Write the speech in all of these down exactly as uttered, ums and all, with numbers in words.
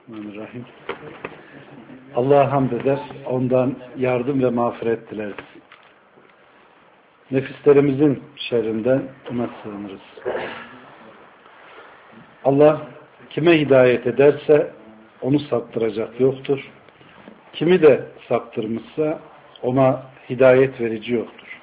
Bismillahirrahmanirrahim. Allah'a hamd eder, ondan yardım ve mağfiret dileriz. Nefislerimizin şerrinden ona sığınırız. Allah kime hidayet ederse onu saptıracak yoktur. Kimi de saptırmışsa ona hidayet verici yoktur.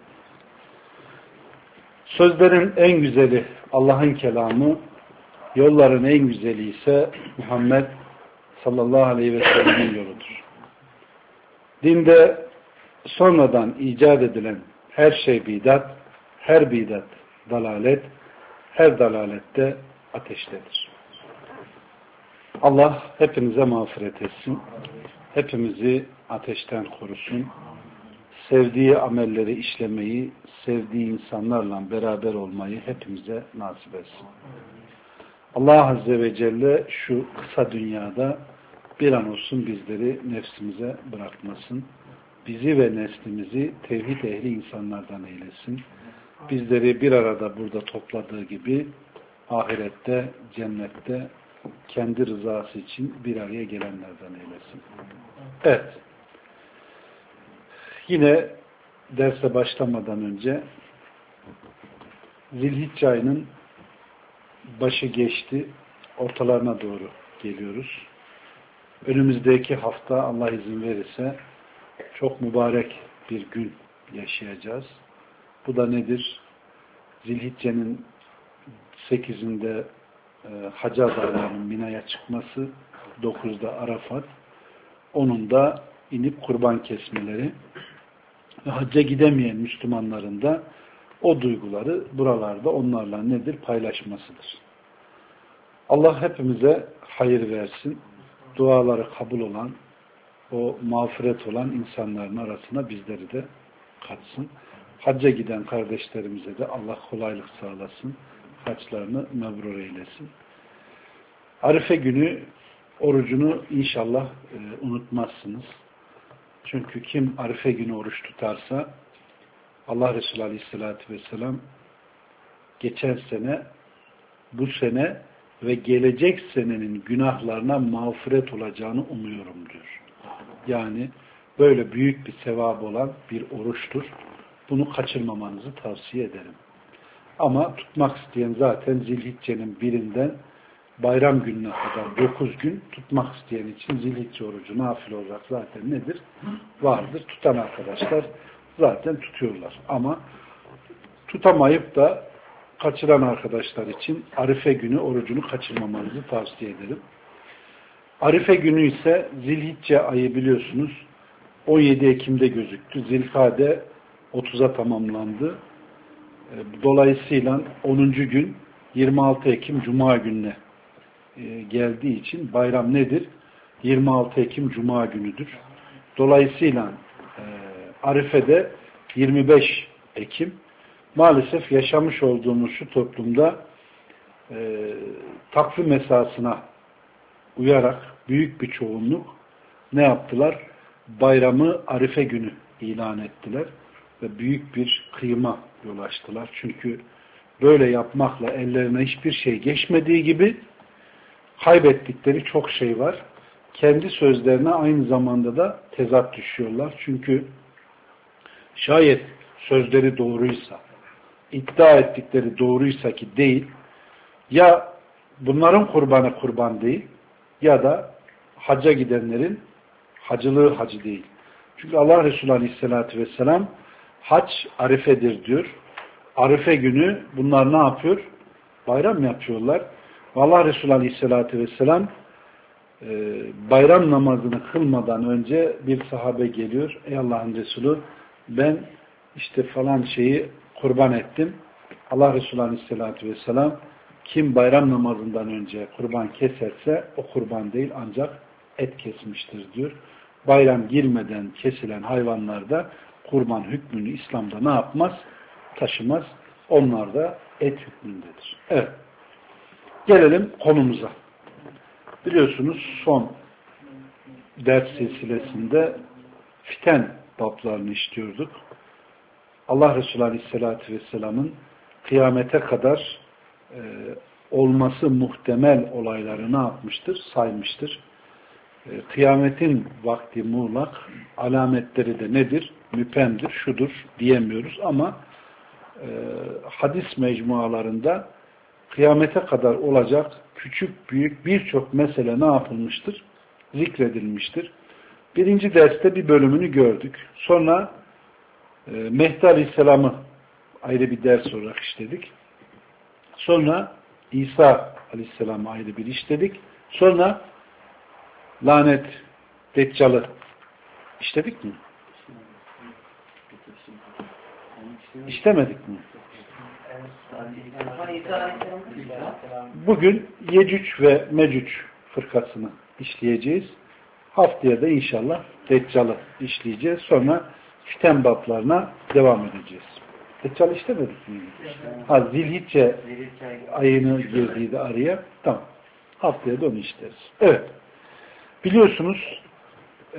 Sözlerin en güzeli Allah'ın kelamı, yolların en güzeli ise Muhammed sallallahu aleyhi ve sellem'in yoludur. Dinde sonradan icat edilen her şey bidat, her bidat dalalet, her dalalette ateştedir. Allah hepimize mağfiret etsin. Hepimizi ateşten korusun. Sevdiği amelleri işlemeyi, sevdiği insanlarla beraber olmayı hepimize nasip etsin. Allah Azze ve Celle şu kısa dünyada bir an olsun bizleri nefsimize bırakmasın. Bizi ve neslimizi tevhid ehli insanlardan eylesin. Bizleri bir arada burada topladığı gibi ahirette, cennette kendi rızası için bir araya gelenlerden eylesin. Evet. Yine derse başlamadan önce Zilhicce ayının başı geçti. Ortalarına doğru geliyoruz. Önümüzdeki hafta Allah izin verirse çok mübarek bir gün yaşayacağız. Bu da nedir? Zilhicce'nin sekizinde e, Hacı adaylarının Mina'ya çıkması, dokuzda Arafat, onun da inip kurban kesmeleri ve hacca gidemeyen Müslümanların da o duyguları buralarda onlarla nedir? Paylaşmasıdır. Allah hepimize hayır versin. Duaları kabul olan, o mağfiret olan insanların arasına bizleri de katsın. Hacca giden kardeşlerimize de Allah kolaylık sağlasın. Haçlarını mebrur eylesin. Arife günü orucunu inşallah e, unutmazsınız. Çünkü kim Arife günü oruç tutarsa Allah Resulü Aleyhisselatü Vesselam geçen sene, bu sene ve gelecek senenin günahlarına mağfiret olacağını umuyorum diyor. Yani böyle büyük bir sevap olan bir oruçtur. Bunu kaçırmamanızı tavsiye ederim. Ama tutmak isteyen zaten Zilhicce'nin birinden bayram gününe kadar dokuz gün tutmak isteyen için Zilhicce orucu nafile olarak zaten nedir? Vardır. Tutan arkadaşlar zaten tutuyorlar. Ama tutamayıp da kaçıran arkadaşlar için Arife günü orucunu kaçırmamanızı tavsiye ederim. Arife günü ise Zilhicce ayı biliyorsunuz on yedi Ekim'de gözüktü. Zilkade otuza tamamlandı. Dolayısıyla onuncu gün yirmi altı Ekim Cuma gününe geldiği için bayram nedir? yirmi altı Ekim Cuma günüdür. Dolayısıyla Arife'de yirmi beş Ekim. Maalesef yaşamış olduğumuz şu toplumda e, takvim esasına uyarak büyük bir çoğunluk ne yaptılar? Bayramı Arife günü ilan ettiler ve büyük bir kıyıma yol açtılar. Çünkü böyle yapmakla ellerine hiçbir şey geçmediği gibi kaybettikleri çok şey var. Kendi sözlerine aynı zamanda da tezat düşüyorlar. Çünkü şayet sözleri doğruysa, iddia ettikleri doğruysa ki değil, ya bunların kurbanı kurban değil ya da hacca gidenlerin hacılığı hacı değil. Çünkü Allah Resulü Aleyhisselatü Vesselam hac arifedir diyor. Arife günü bunlar ne yapıyor? Bayram yapıyorlar. Allah Resulü Aleyhisselatü Vesselam e, bayram namazını kılmadan önce bir sahabe geliyor. Ey Allah'ın Resulü, ben işte falan şeyi kurban ettim. Allah Resulü Aleyhisselatü Vesselam kim bayram namazından önce kurban keserse o kurban değil ancak et kesmiştir diyor. Bayram girmeden kesilen hayvanlarda kurban hükmünü İslam'da ne yapmaz? Taşımaz. Onlar da et hükmündedir. Evet. Gelelim konumuza. Biliyorsunuz son ders silsilesinde fiten bablarını işliyorduk. Allah Resulü Aleyhisselatü Vesselam'ın kıyamete kadar e, olması muhtemel olayları ne yapmıştır? Saymıştır. Kıyametin vakti muğlak, alametleri de nedir? Müpemdir, şudur diyemiyoruz ama e, hadis mecmualarında kıyamete kadar olacak küçük büyük birçok mesele ne yapılmıştır? Zikredilmiştir. Birinci derste bir bölümünü gördük. Sonra e, Mehdi Aleyhisselam'ı ayrı bir ders olarak işledik. Sonra İsa Aleyhisselam'ı ayrı bir işledik. Sonra lanet, Deccal'ı işledik mi? İşlemedik mi? Bugün Yecüc ve Mecüc fırkasını işleyeceğiz. Haftaya da inşallah Deccal'ı işleyeceğiz. Sonra fiten bablarına devam edeceğiz. Deccal işlemedik mi? Ha, Zilhicce ayını girdiydi araya. Tamam. Haftaya da onu işleriz. Evet. Biliyorsunuz e,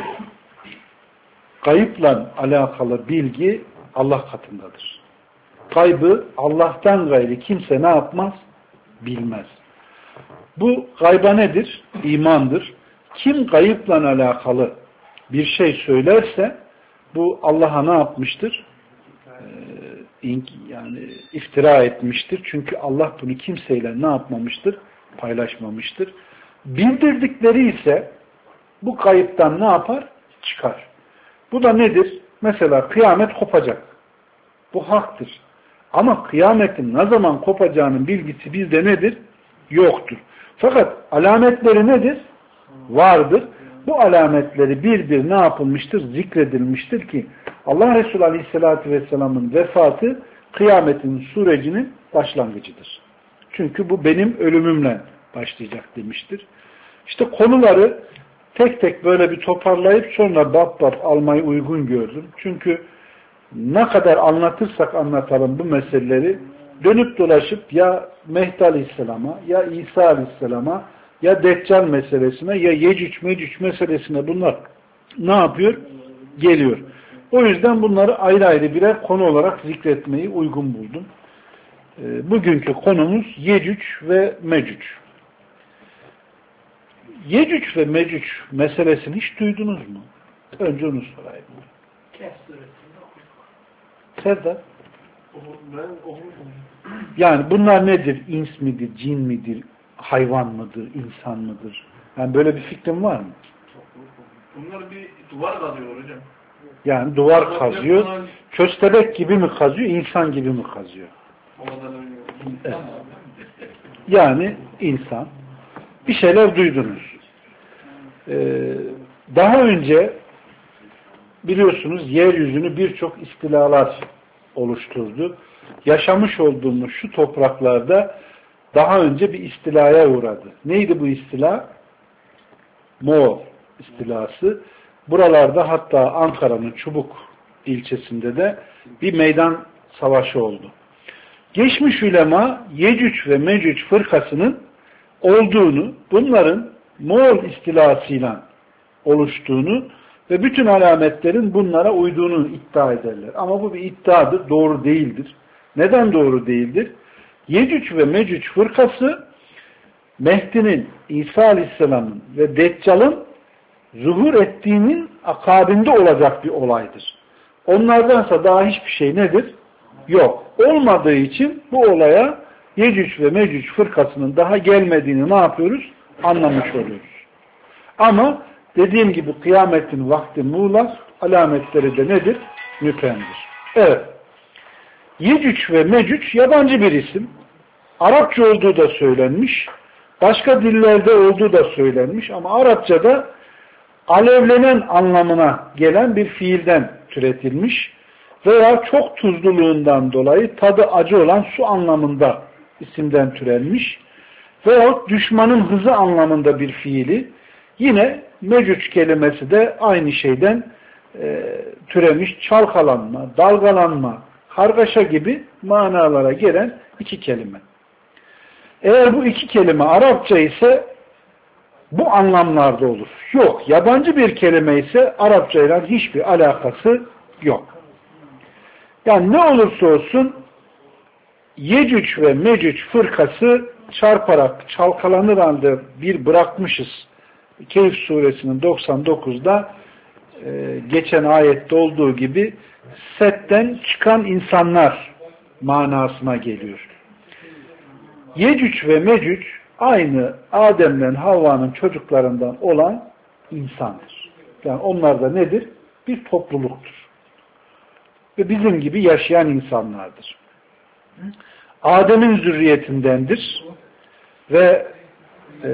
gayıpla alakalı bilgi Allah katındadır. Gaybı Allah'tan gayri kimse ne yapmaz? Bilmez. Bu gayba nedir? İmandır. Kim gayıpla alakalı bir şey söylerse bu Allah'a ne yapmıştır? Ee, yani iftira etmiştir. Çünkü Allah bunu kimseyle ne yapmamıştır? Paylaşmamıştır. Bildirdikleri ise bu kayıptan ne yapar? Çıkar. Bu da nedir? Mesela kıyamet kopacak. Bu haktır. Ama kıyametin ne zaman kopacağının bilgisi bizde nedir? Yoktur. Fakat alametleri nedir? Vardır. Bu alametleri bir bir ne yapılmıştır? Zikredilmiştir ki Allah Resulü Aleyhisselatü Vesselam'ın vefatı kıyametin sürecinin başlangıcıdır. Çünkü bu benim ölümümle başlayacak demiştir. İşte konuları tek tek böyle bir toparlayıp sonra bab bab almayı uygun gördüm. Çünkü ne kadar anlatırsak anlatalım bu meseleleri dönüp dolaşıp ya Mehdi Aleyhisselam'a ya İsa Aleyhisselam'a ya Deccal meselesine ya Yecüc Mecüc meselesine bunlar ne yapıyor? Geliyor. O yüzden bunları ayrı ayrı birer konu olarak zikretmeyi uygun buldum. Bugünkü konumuz Yecüc ve Mecüc. Yecüc ve Mecüc meselesini hiç duydunuz mu? Önce onu sorayım. Serdar? Yani bunlar nedir? İns midir? Cin midir? Hayvan mıdır? İnsan mıdır? Yani böyle bir fikrin var mı? Bunlar bir duvar kazıyor hocam. Yani duvar kazıyor. Köstebek gibi mi kazıyor? İnsan gibi mi kazıyor? Evet. Yani insan. Bir şeyler duydunuz. Ee, daha önce biliyorsunuz yeryüzünü birçok istilalar oluşturdu. Yaşamış olduğumuz şu topraklarda daha önce bir istilaya uğradı. Neydi bu istila? Moğol istilası. Buralarda hatta Ankara'nın Çubuk ilçesinde de bir meydan savaşı oldu. Geçmiş ulema Yecüc ve Mecüc fırkasının olduğunu, bunların Moğol istilasıyla oluştuğunu ve bütün alametlerin bunlara uyduğunu iddia ederler. Ama bu bir iddiadır, doğru değildir. Neden doğru değildir? Yecüc ve Mecüc fırkası Mehdi'nin, İsa Aleyhisselam'ın ve Deccal'ın zuhur ettiğinin akabinde olacak bir olaydır. Onlardansa daha hiçbir şey nedir? Yok. Olmadığı için bu olaya Yecüc ve Mecüc fırkasının daha gelmediğini ne yapıyoruz? Anlamış oluyoruz. Ama dediğim gibi kıyametin vakti muğlak, alametleri de nedir? Müpemdir. Evet. Yecüc ve Mecüc yabancı bir isim. Arapça olduğu da söylenmiş. Başka dillerde olduğu da söylenmiş. Ama Arapçada alevlenen anlamına gelen bir fiilden türetilmiş. Veya çok tuzluluğundan dolayı tadı acı olan su anlamında isimden türenmiş. Veyahut düşmanın hızı anlamında bir fiili. Yine Mecüc kelimesi de aynı şeyden e, türemiş. Çalkalanma, dalgalanma, kargaşa gibi manalara gelen iki kelime. Eğer bu iki kelime Arapça ise bu anlamlarda olur. Yok. Yabancı bir kelime ise Arapça ile hiçbir alakası yok. Yani ne olursa olsun Yecüc ve Mecüc fırkası çarparak çalkalanır halde bir bırakmışız. Kehf suresinin doksan dokuzda e, geçen ayette olduğu gibi setten çıkan insanlar manasına geliyor. Yecüc ve Mecüc aynı Adem'le Havva'nın çocuklarından olan insandır. Yani onlar da nedir? Bir topluluktur. Ve bizim gibi yaşayan insanlardır. Adem'in zürriyetindendir. Ve e,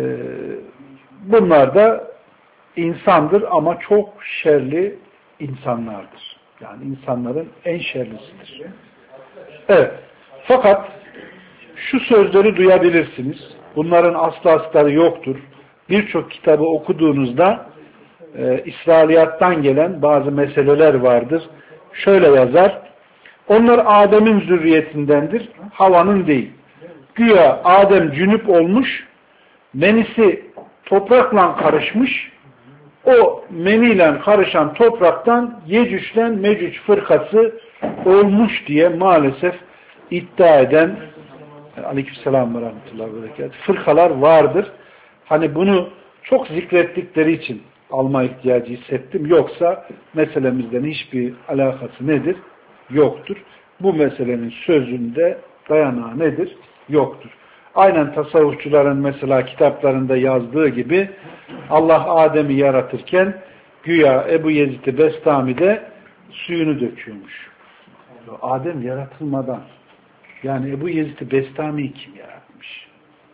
bunlar da insandır ama çok şerli insanlardır. Yani insanların en şerlisidir. Evet. Fakat şu sözleri duyabilirsiniz. Bunların aslı astarı yoktur. Birçok kitabı okuduğunuzda e, İsrailiyattan gelen bazı meseleler vardır. Şöyle yazar. Onlar Adem'in zürriyetindendir. Havva'nın değil. Güya Adem cünüp olmuş, menisi toprakla karışmış, o meniyle karışan topraktan Yecüc'le Mecüc fırkası olmuş diye maalesef iddia eden aleykümselam ve rahmetullahi ve berekatuhu fırkalar vardır. Hani bunu çok zikrettikleri için alma ihtiyacı hissettim. Yoksa meselemizden hiçbir alakası nedir? Yoktur. Bu meselenin sözünde dayanağı nedir? Yoktur. Aynen tasavvufçuların mesela kitaplarında yazdığı gibi Allah Adem'i yaratırken güya Ebu Yezid-i Bestami'de suyunu döküyormuş. Adem yaratılmadan yani Ebu Yezid-i Bestami'yi kim yaratmış?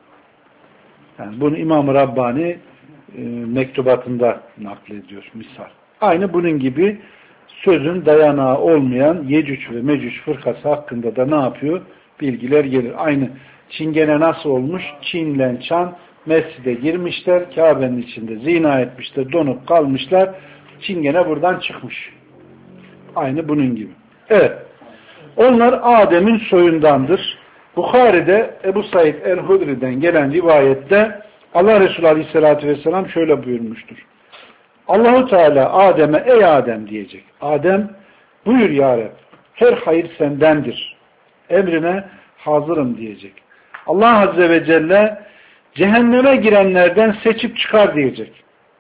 Yani bunu İmam-ı Rabbani e, mektubatında naklediyor misal. Aynı bunun gibi sözün dayanağı olmayan Yecüc ve Mecüc fırkası hakkında da ne yapıyor? Bilgiler gelir. Aynı Çingene nasıl olmuş? Çin'le Çan mescide girmişler. Kabe'nin içinde zina etmişler. Donup kalmışlar. Çingene buradan çıkmış. Aynı bunun gibi. Evet. Onlar Adem'in soyundandır. Bukhari'de Ebu Said el-Hudri'den gelen rivayette Allah Resulü Aleyhisselatü Vesselam şöyle buyurmuştur. Allahu Teala Adem'e ey Adem diyecek. Adem buyur ya Rab, her hayır sendendir. Emrine hazırım diyecek. Allah Azze ve Celle cehenneme girenlerden seçip çıkar diyecek.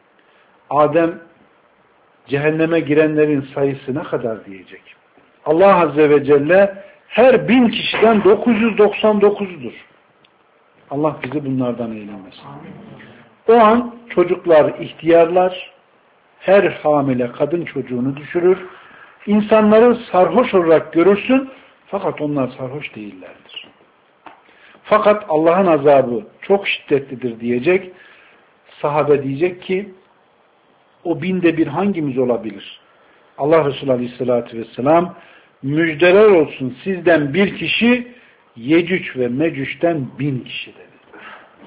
Adem cehenneme girenlerin sayısı ne kadar diyecek. Allah Azze ve Celle her bin kişiden dokuz yüz doksan dokuz'dur. Allah bizi bunlardan eylemesin. O an çocuklar ihtiyarlar, her hamile kadın çocuğunu düşürür. İnsanları sarhoş olarak görürsün fakat onlar sarhoş değillerdir. Fakat Allah'ın azabı çok şiddetlidir diyecek. Sahabe diyecek ki o binde bir hangimiz olabilir? Allah Resulü Aleyhisselatü Vesselam müjdeler olsun sizden bir kişi Yecüc ve Mecüc'ten bin kişi dedi.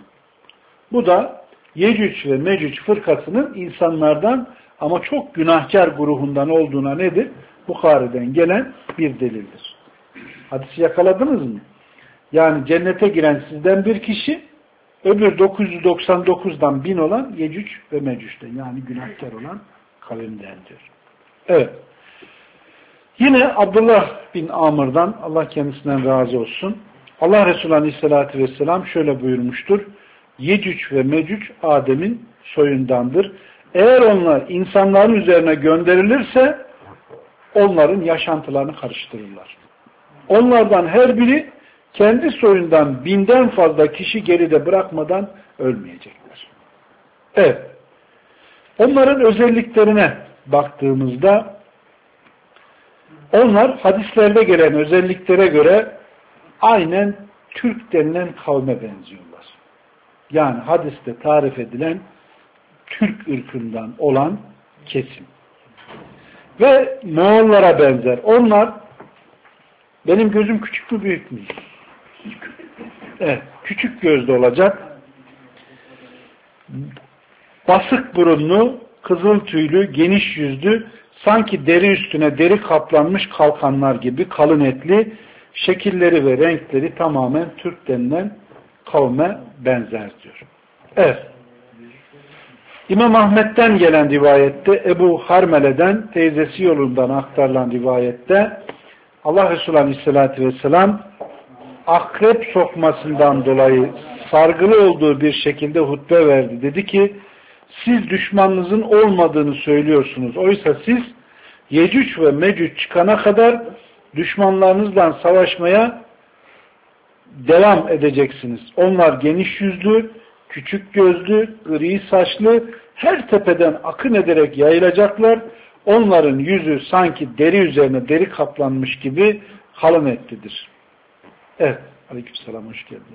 Bu da Yecüc ve Mecüc fırkasının insanlardan ama çok günahkar grubundan olduğuna nedir? Bukhari'den gelen bir delildir. Hadisi yakaladınız mı? Yani cennete giren sizden bir kişi, öbür dokuz yüz doksan dokuz'dan bin olan Yecüc ve Mecüc'ten yani günahkar olan kavimdendir. Evet. Yine Abdullah bin Amr'dan Allah kendisinden razı olsun. Allah Resulü Aleyhisselatü Vesselam şöyle buyurmuştur. Yecüc ve Mecüc Adem'in soyundandır. Eğer onlar insanların üzerine gönderilirse onların yaşantılarını karıştırırlar. Onlardan her biri kendi soyundan binden fazla kişi geride bırakmadan ölmeyecekler. Evet. Onların özelliklerine baktığımızda onlar hadislerde gelen özelliklere göre aynen Türk denilen kavme benziyorlar. Yani hadiste tarif edilen Türk ırkından olan kesim. Ve Moğollara benzer. Onlar benim gözüm küçük mü büyük mü? Evet, küçük gözlü olacak. Basık burunlu, kızıl tüylü, geniş yüzlü, sanki deri üstüne deri kaplanmış kalkanlar gibi kalın etli, şekilleri ve renkleri tamamen Türk denilen kavme benzer diyor. Evet. İmam Ahmet'ten gelen rivayette, Ebu Harmele'den teyzesi yolundan aktarılan rivayette Allah Resulü Aleyhisselatü Vesselam akrep sokmasından dolayı sargılı olduğu bir şekilde hutbe verdi. Dedi ki, siz düşmanınızın olmadığını söylüyorsunuz. Oysa siz Yecüc ve Mecüc çıkana kadar düşmanlarınızla savaşmaya devam edeceksiniz. Onlar geniş yüzlü, küçük gözlü, gri saçlı, her tepeden akın ederek yayılacaklar. Onların yüzü sanki deri üzerine deri kaplanmış gibi kalın etlidir. Evet. Aleykümselam. Hoş geldin.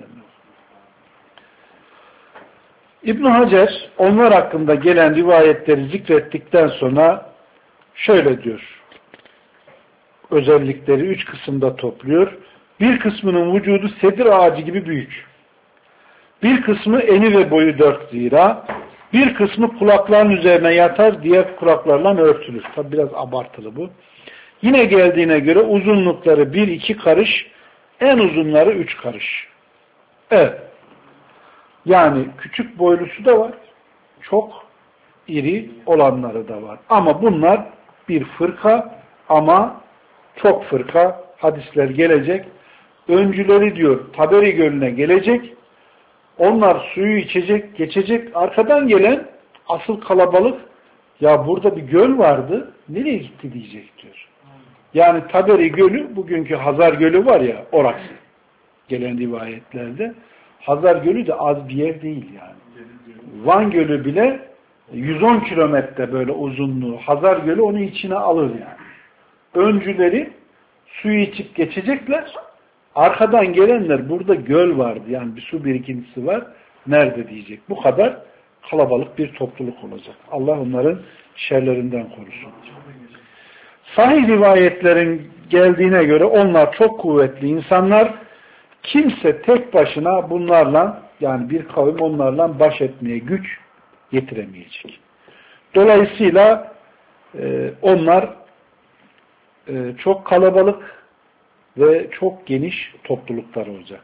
İbn Hacer onlar hakkında gelen rivayetleri zikrettikten sonra şöyle diyor. Özellikleri üç kısımda topluyor. Bir kısmının vücudu sedir ağacı gibi büyük. Bir kısmı eni ve boyu dört zira. Bir kısmı kulakların üzerine yatar, diğer kulaklarla örtülür. Tabi biraz abartılı bu. Yine geldiğine göre uzunlukları bir iki karış, en uzunları üç karış. Evet. Yani küçük boylusu da var. Çok iri olanları da var. Ama bunlar bir fırka ama çok fırka. Hadisler gelecek. Öncüleri diyor Taberi Gölü'ne gelecek. Onlar suyu içecek, geçecek. Arkadan gelen asıl kalabalık ya burada bir göl vardı. Nereye gitti diyecek diyor. Yani Taberi Gölü, bugünkü Hazar Gölü var ya, orası. Gelen rivayetlerde. Hazar Gölü de az bir yer değil yani. Van Gölü bile yüz on kilometre böyle uzunluğu. Hazar Gölü onu içine alır yani. Öncüleri suyu içip geçecekler. Arkadan gelenler burada göl vardı. Yani bir su birikintisi var. Nerede diyecek. Bu kadar kalabalık bir topluluk olacak. Allah onların şerlerinden korusun. Sahih rivayetlerin geldiğine göre onlar çok kuvvetli insanlar. Kimse tek başına bunlarla, yani bir kavim onlarla baş etmeye güç getiremeyecek. Dolayısıyla e, onlar e, çok kalabalık ve çok geniş topluluklar olacak.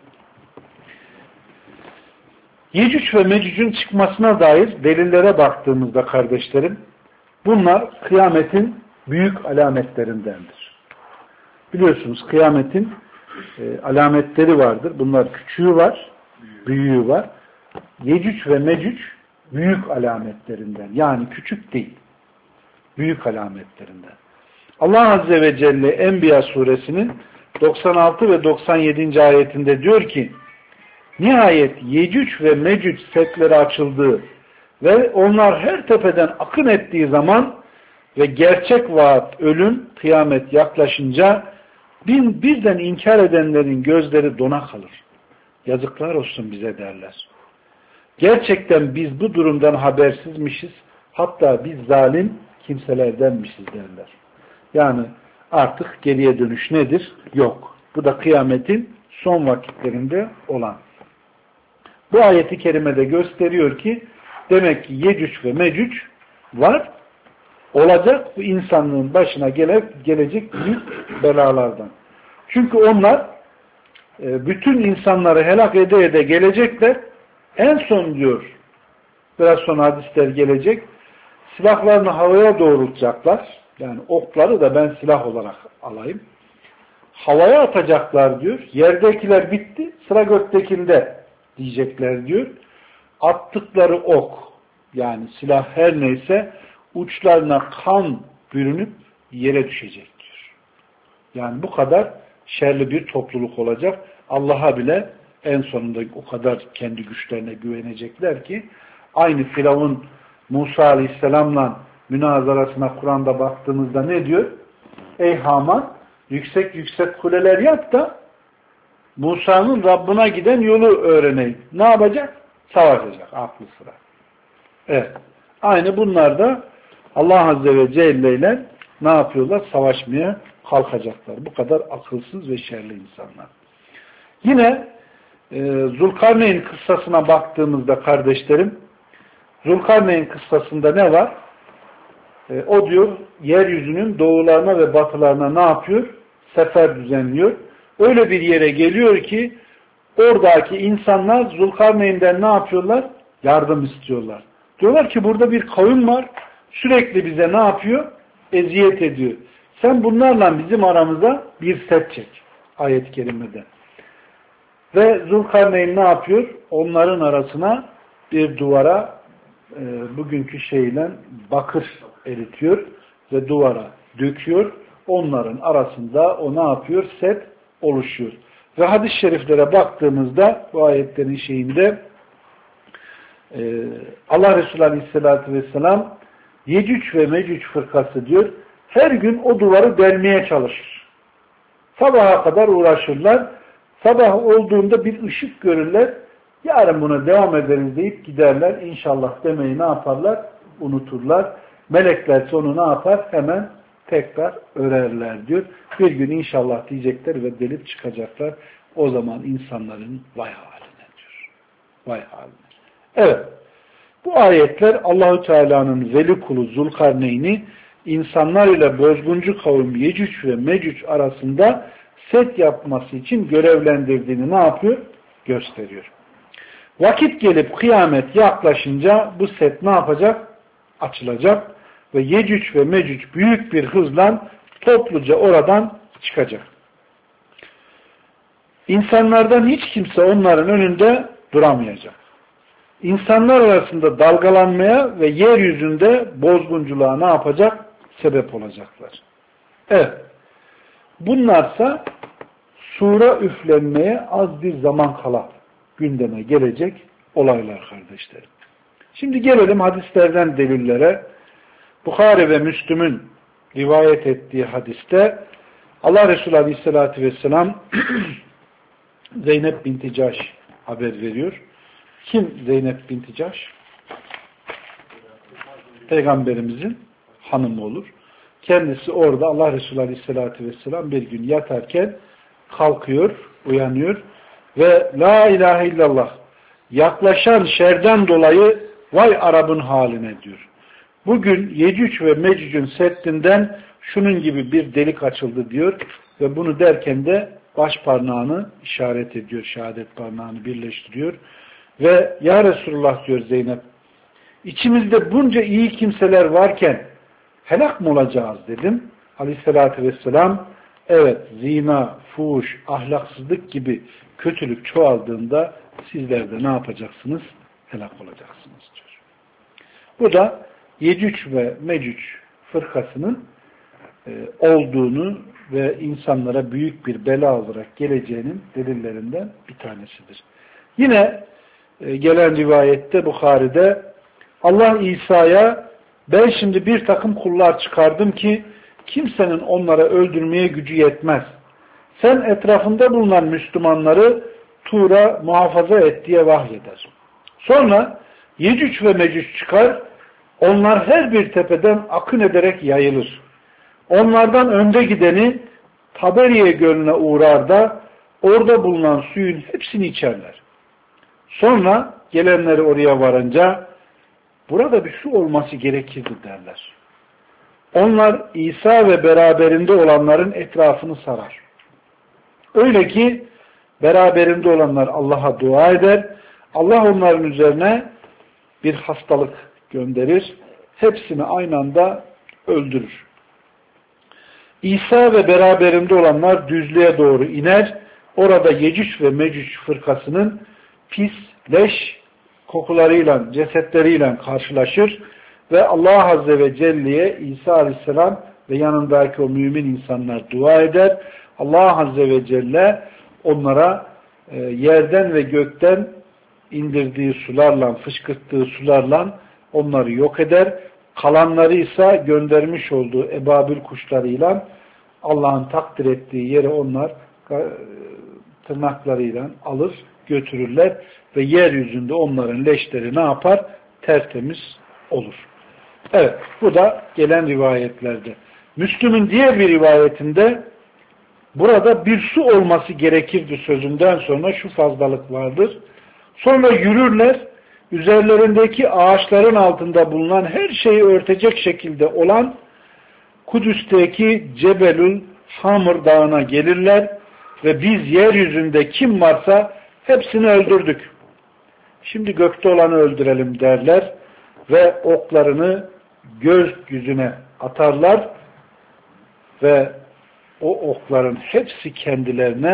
Yecüc ve Mecüc'ün çıkmasına dair delillere baktığımızda kardeşlerim, bunlar kıyametin büyük alametlerindendir. Biliyorsunuz kıyametin e, alametleri vardır. Bunlar küçüğü var, büyüğü var. Yecüc ve Mecüc büyük alametlerinden. Yani küçük değil. Büyük alametlerinden. Allah Azze ve Celle Enbiya suresinin doksan altı ve doksan yedinci ayetinde diyor ki, nihayet Yecüc ve Mecüc setleri açıldığı ve onlar her tepeden akın ettiği zaman ve gerçek vaat, ölüm, kıyamet yaklaşınca bin, birden inkar edenlerin gözleri dona kalır. Yazıklar olsun bize derler. Gerçekten biz bu durumdan habersizmişiz. Hatta biz zalim kimselerdenmişiz derler. Yani artık geriye dönüş nedir? Yok. Bu da kıyametin son vakitlerinde olan. Bu ayeti kerimede gösteriyor ki demek ki Yecüc ve Mecüc var. Olacak bu insanlığın başına gele, gelecek büyük belalardan. Çünkü onlar e, bütün insanları helak ede ede gelecekler. En son diyor, biraz sonra hadisler gelecek, silahlarını havaya doğrultacaklar. Yani okları da ben silah olarak alayım. Havaya atacaklar diyor. Yerdekiler bitti, sıra göktekinde diyecekler diyor. Attıkları ok, yani silah her neyse, uçlarına kan bürünüp yere düşecek diyor. Yani bu kadar şerli bir topluluk olacak. Allah'a bile en sonunda o kadar kendi güçlerine güvenecekler ki aynı Firavun Musa Aleyhisselam'la münazarasına Kur'an'da baktığımızda ne diyor? Ey Haman, yüksek yüksek kuleler yap da Musa'nın Rabbına giden yolu öğreneyim. Ne yapacak? Savaşacak. Aklı sıra. Evet. Aynı bunlar da Allah Azze ve Celle ile ne yapıyorlar? Savaşmaya kalkacaklar. Bu kadar akılsız ve şerli insanlar. Yine e, Zulkarneyn kıssasına baktığımızda kardeşlerim, Zulkarneyn kıssasında ne var? E, o diyor, yeryüzünün doğularına ve batılarına ne yapıyor? Sefer düzenliyor. Öyle bir yere geliyor ki oradaki insanlar Zulkarneyn'den ne yapıyorlar? Yardım istiyorlar. Diyorlar ki burada bir kavim var. Sürekli bize ne yapıyor? Eziyet ediyor. Sen bunlarla bizim aramıza bir set çek. Ayet-i kerimede. Ve Zulkarneyn ne yapıyor? Onların arasına bir duvara e, bugünkü şeyle bakır eritiyor ve duvara döküyor. Onların arasında o ne yapıyor? Set oluşuyor. Ve hadis-i şeriflere baktığımızda bu ayetlerin şeyinde e, Allah Resulü Aleyhisselatü Vesselam Yecüc ve Mecüc fırkası diyor, her gün o duvarı delmeye çalışır. Sabaha kadar uğraşırlar. Sabah olduğunda bir ışık görürler. Yarın buna devam ederiz deyip giderler. İnşallah demeyi ne yaparlar? Unuturlar. Melekler onu ne yapar? Hemen tekrar örerler diyor. Bir gün inşallah diyecekler ve delip çıkacaklar. O zaman insanların vay haline diyor. Vay haline. Evet. Bu ayetler Allahu Teala'nın veli kulu Zulkarneyn'i insanlar ile bozguncu kavim Yecüc ve Mecüc arasında set yapması için görevlendirdiğini ne yapıyor? Gösteriyor. Vakit gelip kıyamet yaklaşınca bu set ne yapacak? Açılacak ve Yecüc ve Mecüc büyük bir hızla topluca oradan çıkacak. İnsanlardan hiç kimse onların önünde duramayacak. İnsanlar arasında dalgalanmaya ve yeryüzünde bozgunculuğa ne yapacak? Sebep olacaklar. Evet. Bunlarsa sura üflenmeye az bir zaman kala gündeme gelecek olaylar kardeşlerim. Şimdi gelelim hadislerden delillere. Bukhari ve Müslüm'ün rivayet ettiği hadiste Allah Resulü Aleyhisselatü Vesselam Zeynep binti Caş haber veriyor. Kim Zeynep binti Caş? Peygamberimizin hanımı olur. Kendisi orada Allah Resulü Aleyhisselatü Vesselam bir gün yatarken kalkıyor, uyanıyor ve La ilahe illallah yaklaşan şerden dolayı vay Arap'ın haline diyor. Bugün Yecüc ve Mecüc'ün seddinden şunun gibi bir delik açıldı diyor ve bunu derken de baş parmağını işaret ediyor, şehadet parmağını birleştiriyor ve Ya Resulullah diyor Zeynep, içimizde bunca iyi kimseler varken helak mı olacağız dedim. Aleyhissalatü vesselam evet zina, fuhuş, ahlaksızlık gibi kötülük çoğaldığında sizler de ne yapacaksınız? Helak olacaksınız diyor. Bu da Yecüc ve Mecüc fırkasının e, olduğunu ve insanlara büyük bir bela olarak geleceğinin delillerinden bir tanesidir. Yine e, gelen rivayette Bukhari'de Allah İsa'ya ben şimdi bir takım kullar çıkardım ki kimsenin onlara öldürmeye gücü yetmez. Sen etrafında bulunan Müslümanları Tur'a muhafaza et diye vahyeder. Sonra Yecüc ve Mecüc çıkar, onlar her bir tepeden akın ederek yayılır. Onlardan önde gideni Taberiye Gölü'ne uğrar da orada bulunan suyun hepsini içerler. Sonra gelenleri oraya varınca burada bir su olması gerekirdi derler. Onlar İsa ve beraberinde olanların etrafını sarar. Öyle ki beraberinde olanlar Allah'a dua eder. Allah onların üzerine bir hastalık gönderir. Hepsini aynı anda öldürür. İsa ve beraberinde olanlar düzlüğe doğru iner. Orada Yecüc ve Mecüc fırkasının pis, leş kokularıyla, cesetleriyle karşılaşır ve Allah Azze ve Celle'ye İsa Aleyhisselam ve yanındaki o mümin insanlar dua eder. Allah Azze ve Celle onlara e, yerden ve gökten indirdiği sularla, fışkırttığı sularla onları yok eder. Kalanları ise göndermiş olduğu ebabil kuşlarıyla Allah'ın takdir ettiği yere onlar tırnaklarıyla alır, götürürler ve yeryüzünde onların leşleri ne yapar? Tertemiz olur. Evet, bu da gelen rivayetlerde. Müslüm'ün diğer bir rivayetinde burada bir su olması gerekirdi sözünden sonra şu fazlalık vardır. Sonra yürürler, üzerlerindeki ağaçların altında bulunan her şeyi örtecek şekilde olan Kudüs'teki Cebelül Hamr dağına gelirler ve biz yeryüzünde kim varsa hepsini öldürdük. Şimdi gökte olanı öldürelim derler ve oklarını gökyüzüne atarlar ve o okların hepsi kendilerine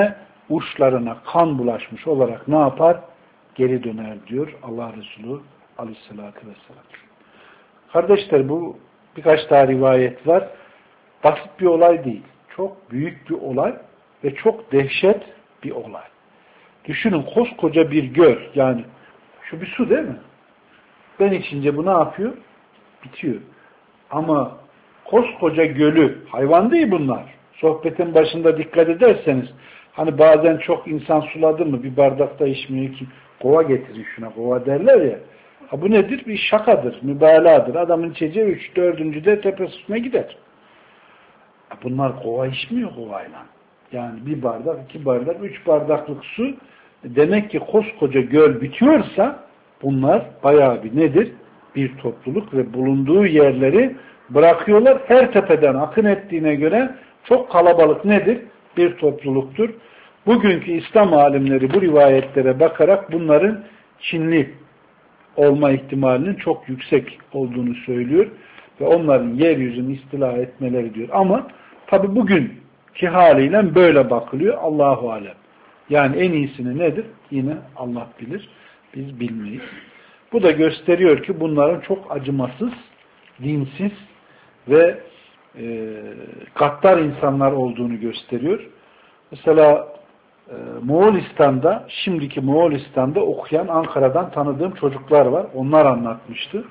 uçlarına kan bulaşmış olarak ne yapar? Geri döner diyor Allah Resulü aleyhissalatü vesselam. Kardeşler, bu birkaç daha rivayet var. Basit bir olay değil. Çok büyük bir olay ve çok dehşet bir olay. Düşünün, koskoca bir göl, yani şu bir su değil mi? Ben içince bu ne yapıyor? Bitiyor. Ama koskoca gölü, hayvan değil bunlar. Sohbetin başında dikkat ederseniz, hani bazen çok insan suladı mı bir bardakta içmiyor ki, kova getirin şuna, kova derler ya. Ha, bu nedir? Bir şakadır, mübalağadır. Adamın içeceği üç, dördüncü de tepesi üstüne gider. Ha, bunlar kova içmiyor kovayla. Yani bir bardak, iki bardak, üç bardaklık su. Demek ki koskoca göl bitiyorsa bunlar bayağı bir nedir? Bir topluluk ve bulunduğu yerleri bırakıyorlar. Her tepeden akın ettiğine göre çok kalabalık nedir? Bir topluluktur. Bugünkü İslam alimleri bu rivayetlere bakarak bunların Çinli olma ihtimalinin çok yüksek olduğunu söylüyor ve onların yeryüzünü istila etmeleri diyor. Ama tabi bugünkü haliyle böyle bakılıyor. Allahu alem. Yani en iyisini nedir? Yine Allah bilir. Biz bilmeyiz. Bu da gösteriyor ki bunların çok acımasız, dinsiz ve e, gaddar insanlar olduğunu gösteriyor. Mesela e, Moğolistan'da, şimdiki Moğolistan'da okuyan Ankara'dan tanıdığım çocuklar var. Onlar anlatmıştı.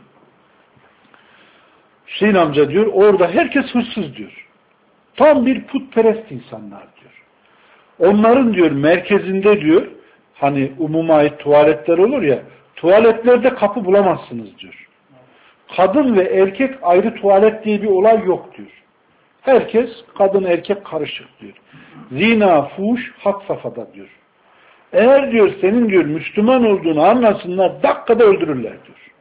Hüseyin amca diyor, orada herkes hırsız diyor. Tam bir putperest insanlar diyor. Onların diyor merkezinde diyor, hani umuma ait tuvaletler olur ya, tuvaletlerde kapı bulamazsınız diyor. Kadın ve erkek ayrı tuvalet diye bir olay yok diyor. Herkes kadın erkek karışık diyor. Zina, fuhuş had safhada diyor. Eğer diyor senin diyor Müslüman olduğunu anlasınlar, dakikada öldürürler diyor.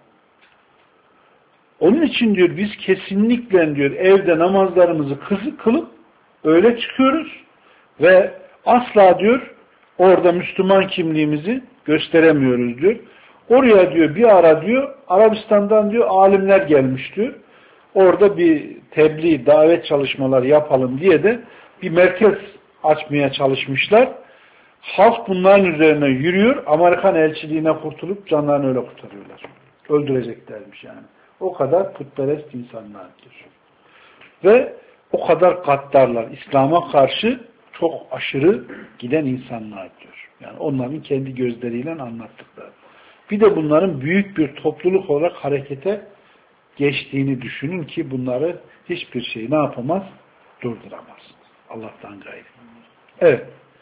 Onun için diyor biz kesinlikle diyor evde namazlarımızı kızı kılıp öyle çıkıyoruz ve asla diyor orada Müslüman kimliğimizi gösteremiyoruz diyor. Oraya diyor bir ara diyor Arabistan'dan diyor alimler gelmiş diyor. Orada bir tebliğ, davet çalışmaları yapalım diye de bir merkez açmaya çalışmışlar. Halk bunların üzerine yürüyor. Amerikan elçiliğine kurtulup canlarını öyle kurtarıyorlar. Öldüreceklermiş yani. O kadar putperest insanlardır. Ve o kadar gaddarlar. İslam'a karşı çok aşırı giden insanlardır. Yani onların kendi gözleriyle anlattıkları. Bir de bunların büyük bir topluluk olarak harekete geçtiğini düşünün ki bunları hiçbir şey ne yapamaz? Durduramaz. Allah'tan gayrı. Evet.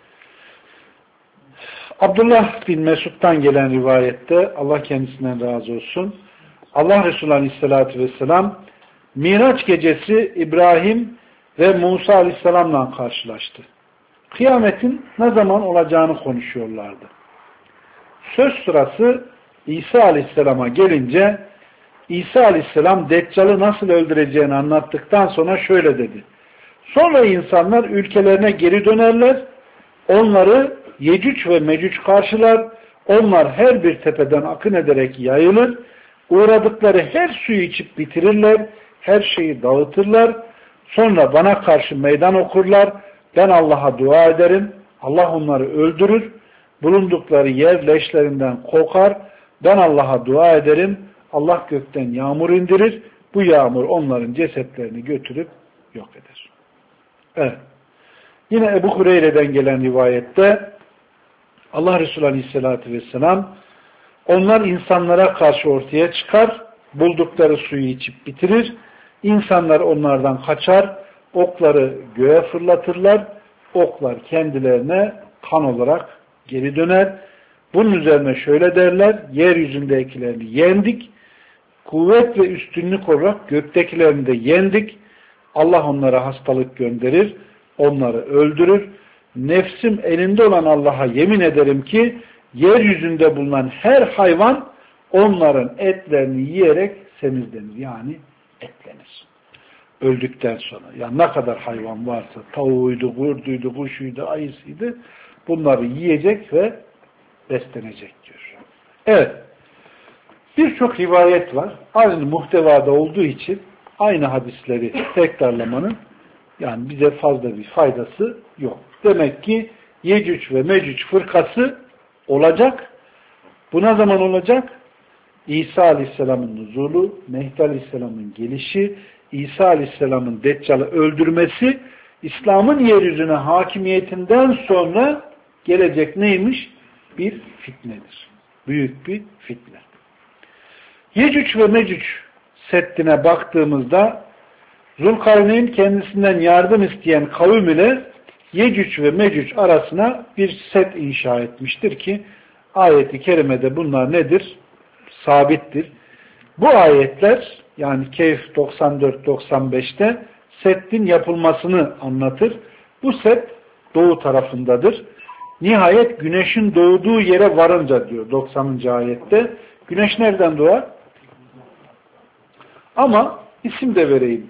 Abdullah bin Mesud'dan gelen rivayette, Allah kendisinden razı olsun, Allah Resulü Aleyhisselatü Vesselam Miraç gecesi İbrahim ve Musa Aleyhisselam'la karşılaştı. Kıyametin ne zaman olacağını konuşuyorlardı. Söz sırası İsa Aleyhisselam'a gelince İsa Aleyhisselam Deccal'ı nasıl öldüreceğini anlattıktan sonra şöyle dedi. Sonra insanlar ülkelerine geri dönerler, onları Yecüc ve Mecüc karşılar, onlar her bir tepeden akın ederek yayılır, uğradıkları her suyu içip bitirirler, her şeyi dağıtırlar, sonra bana karşı meydan okurlar, ben Allah'a dua ederim, Allah onları öldürür, bulundukları yer leşlerinden kokar, ben Allah'a dua ederim, Allah gökten yağmur indirir, bu yağmur onların cesetlerini götürüp yok eder. Evet. Yine Ebu Hureyre'den gelen rivayette Allah Resulü Aleyhisselatü Vesselam onlar insanlara karşı ortaya çıkar, buldukları suyu içip bitirir, insanlar onlardan kaçar, okları göğe fırlatırlar, oklar kendilerine kan olarak geri döner. Bunun üzerine şöyle derler, yeryüzündekilerini yendik, kuvvet ve üstünlük olarak göktekilerini de yendik, Allah onlara hastalık gönderir, onları öldürür. Nefsim elinde olan Allah'a yemin ederim ki yeryüzünde bulunan her hayvan onların etlerini yiyerek semizlenir. Yani etlenir. Öldükten sonra. Yani ne kadar hayvan varsa tavuğuydu, kurduydu, kuşuydu, ayısıydı bunları yiyecek ve beslenecek diyor. Evet. Birçok rivayet var. Aynı muhtevada olduğu için aynı hadisleri tekrarlamanın yani bize fazla bir faydası yok. Demek ki Yecüc ve Mecüc fırkası olacak. Bu ne zaman olacak? İsa Aleyhisselam'ın nuzulu, Mehdi Aleyhisselam'ın gelişi, İsa Aleyhisselam'ın Deccal'ı öldürmesi, İslam'ın yeryüzüne hakimiyetinden sonra gelecek neymiş? Bir fitnedir. Büyük bir fitne. Yecüc ve Mecüc seddine baktığımızda Zulkarneyn kendisinden yardım isteyen kavim ile Yecüc ve Mecüc arasına bir set inşa etmiştir ki ayeti kerimede bunlar nedir? Sabittir. Bu ayetler yani Kehf doksan dört doksan beşte seddin yapılmasını anlatır. Bu set doğu tarafındadır. Nihayet güneşin doğduğu yere varınca diyor doksanıncı ayette. Güneş nereden doğar? Ama isim de vereyim.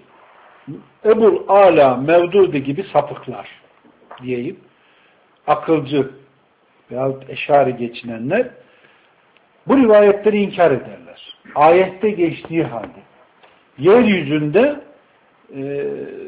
Ebul Ala Mevdudi gibi sapıklar diyeyim. Akılcı veyahut eşari geçinenler bu rivayetleri inkar ederler. Ayette geçtiği halde. Yeryüzünde e,